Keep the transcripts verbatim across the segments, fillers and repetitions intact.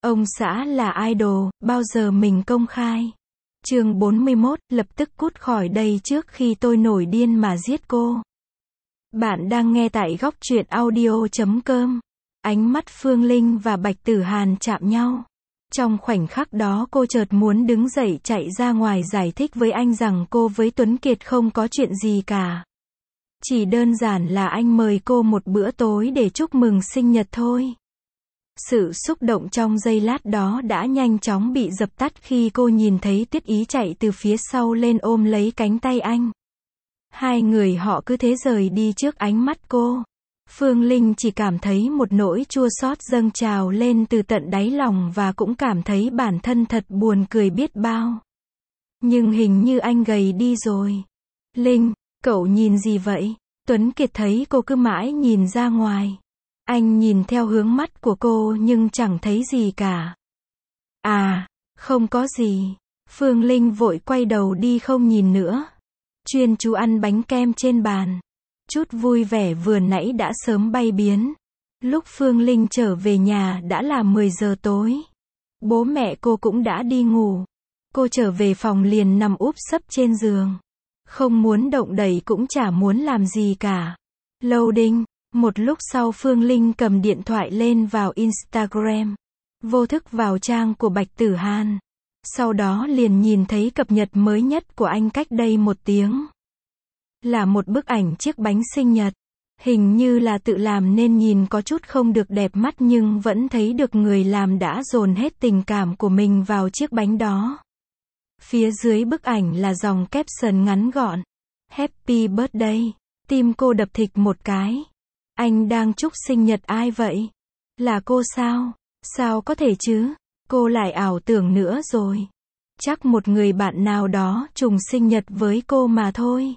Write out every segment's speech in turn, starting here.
Ông xã là idol, bao giờ mình công khai. Chương bốn mươi mốt, lập tức cút khỏi đây trước khi tôi nổi điên mà giết cô. Bạn đang nghe tại góc truyện audio chấm com. Ánh mắt Phương Linh và Bạch Tử Hàn chạm nhau. Trong khoảnh khắc đó cô chợt muốn đứng dậy chạy ra ngoài giải thích với anh rằng cô với Tuấn Kiệt không có chuyện gì cả. Chỉ đơn giản là anh mời cô một bữa tối để chúc mừng sinh nhật thôi. Sự xúc động trong giây lát đó đã nhanh chóng bị dập tắt khi cô nhìn thấy Tuyết Ý chạy từ phía sau lên ôm lấy cánh tay anh. Hai người họ cứ thế rời đi trước ánh mắt cô. Phương Linh chỉ cảm thấy một nỗi chua xót dâng trào lên từ tận đáy lòng và cũng cảm thấy bản thân thật buồn cười biết bao. Nhưng hình như anh gầy đi rồi. Linh, cậu nhìn gì vậy? Tuấn Kiệt thấy cô cứ mãi nhìn ra ngoài. Anh nhìn theo hướng mắt của cô nhưng chẳng thấy gì cả. À, không có gì. Phương Linh vội quay đầu đi không nhìn nữa. Chuyên chú ăn bánh kem trên bàn. Chút vui vẻ vừa nãy đã sớm bay biến. Lúc Phương Linh trở về nhà đã là mười giờ tối. Bố mẹ cô cũng đã đi ngủ. Cô trở về phòng liền nằm úp sấp trên giường. Không muốn động đậy cũng chả muốn làm gì cả. Loading. Một lúc sau Phương Linh cầm điện thoại lên vào Instagram. Vô thức vào trang của Bạch Tử Hàn. Sau đó liền nhìn thấy cập nhật mới nhất của anh cách đây một tiếng. Là một bức ảnh chiếc bánh sinh nhật. Hình như là tự làm nên nhìn có chút không được đẹp mắt nhưng vẫn thấy được người làm đã dồn hết tình cảm của mình vào chiếc bánh đó. Phía dưới bức ảnh là dòng caption ngắn gọn. Happy birthday. Tim cô đập thịch một cái. Anh đang chúc sinh nhật ai vậy? Là cô sao? Sao có thể chứ? Cô lại ảo tưởng nữa rồi. Chắc một người bạn nào đó trùng sinh nhật với cô mà thôi.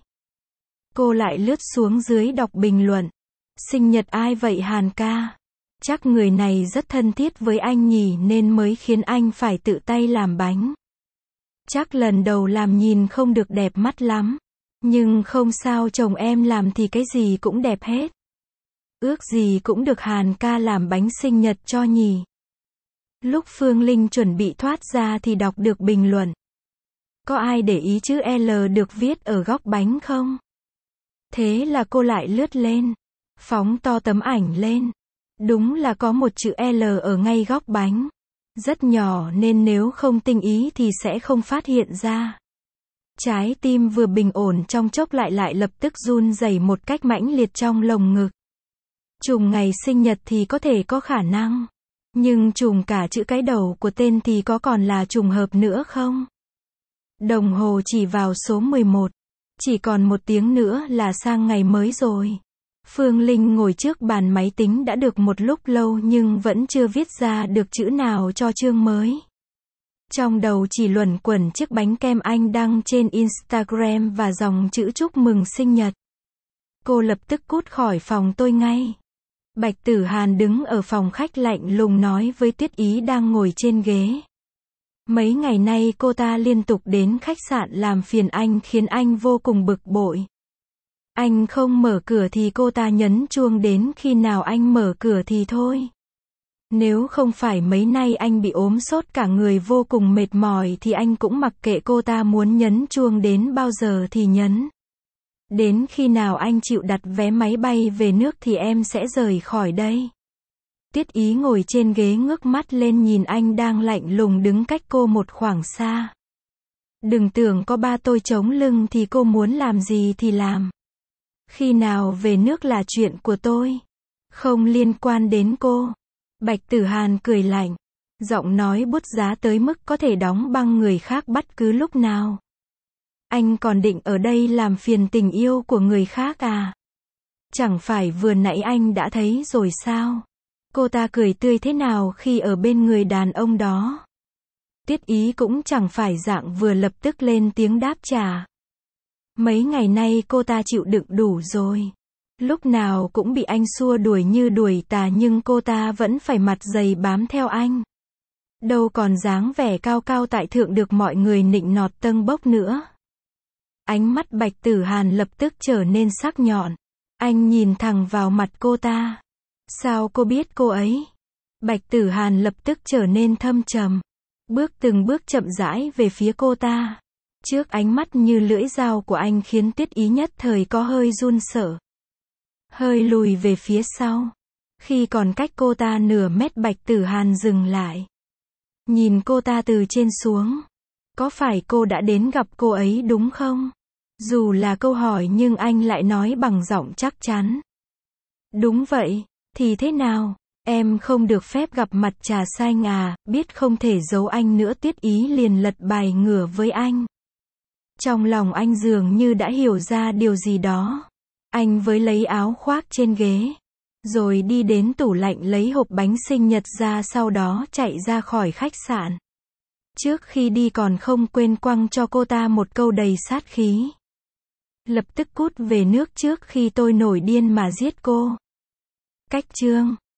Cô lại lướt xuống dưới đọc bình luận. Sinh nhật ai vậy Hàn ca? Chắc người này rất thân thiết với anh nhỉ nên mới khiến anh phải tự tay làm bánh. Chắc lần đầu làm nhìn không được đẹp mắt lắm. Nhưng không sao, chồng em làm thì cái gì cũng đẹp hết. Ước gì cũng được Hàn ca làm bánh sinh nhật cho nhỉ. Lúc Phương Linh chuẩn bị thoát ra thì đọc được bình luận. Có ai để ý chữ L được viết ở góc bánh không? Thế là cô lại lướt lên. Phóng to tấm ảnh lên. Đúng là có một chữ L ở ngay góc bánh. Rất nhỏ nên nếu không tinh ý thì sẽ không phát hiện ra. Trái tim vừa bình ổn trong chốc lại lại lập tức run rẩy một cách mãnh liệt trong lồng ngực. Trùng ngày sinh nhật thì có thể có khả năng. Nhưng trùng cả chữ cái đầu của tên thì có còn là trùng hợp nữa không? Đồng hồ chỉ vào số mười một. Chỉ còn một tiếng nữa là sang ngày mới rồi. Phương Linh ngồi trước bàn máy tính đã được một lúc lâu nhưng vẫn chưa viết ra được chữ nào cho chương mới. Trong đầu chỉ luẩn quẩn chiếc bánh kem anh đăng trên Instagram và dòng chữ chúc mừng sinh nhật. Cô lập tức cút khỏi phòng tôi ngay. Bạch Tử Hàn đứng ở phòng khách lạnh lùng nói với Tuyết Ý đang ngồi trên ghế. Mấy ngày nay cô ta liên tục đến khách sạn làm phiền anh khiến anh vô cùng bực bội. Anh không mở cửa thì cô ta nhấn chuông đến khi nào anh mở cửa thì thôi. Nếu không phải mấy nay anh bị ốm sốt cả người vô cùng mệt mỏi thì anh cũng mặc kệ cô ta muốn nhấn chuông đến bao giờ thì nhấn. Đến khi nào anh chịu đặt vé máy bay về nước thì em sẽ rời khỏi đây. Tuyết Ý ngồi trên ghế ngước mắt lên nhìn anh đang lạnh lùng đứng cách cô một khoảng xa. Đừng tưởng có ba tôi chống lưng thì cô muốn làm gì thì làm. Khi nào về nước là chuyện của tôi. Không liên quan đến cô. Bạch Tử Hàn cười lạnh. Giọng nói bút giá tới mức có thể đóng băng người khác bất cứ lúc nào. Anh còn định ở đây làm phiền tình yêu của người khác à? Chẳng phải vừa nãy anh đã thấy rồi sao? Cô ta cười tươi thế nào khi ở bên người đàn ông đó? Tuyết Ý cũng chẳng phải dạng vừa lập tức lên tiếng đáp trả. Mấy ngày nay cô ta chịu đựng đủ rồi. Lúc nào cũng bị anh xua đuổi như đuổi tà nhưng cô ta vẫn phải mặt dày bám theo anh. Đâu còn dáng vẻ cao cao tại thượng được mọi người nịnh nọt tâng bốc nữa. Ánh mắt Bạch Tử Hàn lập tức trở nên sắc nhọn. Anh nhìn thẳng vào mặt cô ta. Sao cô biết cô ấy? Bạch Tử Hàn lập tức trở nên thâm trầm. Bước từng bước chậm rãi về phía cô ta. Trước ánh mắt như lưỡi dao của anh khiến Tiết Ý nhất thời có hơi run sợ. Hơi lùi về phía sau. Khi còn cách cô ta nửa mét Bạch Tử Hàn dừng lại. Nhìn cô ta từ trên xuống. Có phải cô đã đến gặp cô ấy đúng không? Dù là câu hỏi nhưng anh lại nói bằng giọng chắc chắn. Đúng vậy, thì thế nào? Em không được phép gặp mặt Trà Xanh à, biết không thể giấu anh nữa. Tiết Ý liền lật bài ngửa với anh. Trong lòng anh dường như đã hiểu ra điều gì đó. Anh với lấy áo khoác trên ghế. Rồi đi đến tủ lạnh lấy hộp bánh sinh nhật ra, sau đó chạy ra khỏi khách sạn. Trước khi đi còn không quên quăng cho cô ta một câu đầy sát khí. Lập tức cút về nước trước khi tôi nổi điên mà giết cô. Cách chương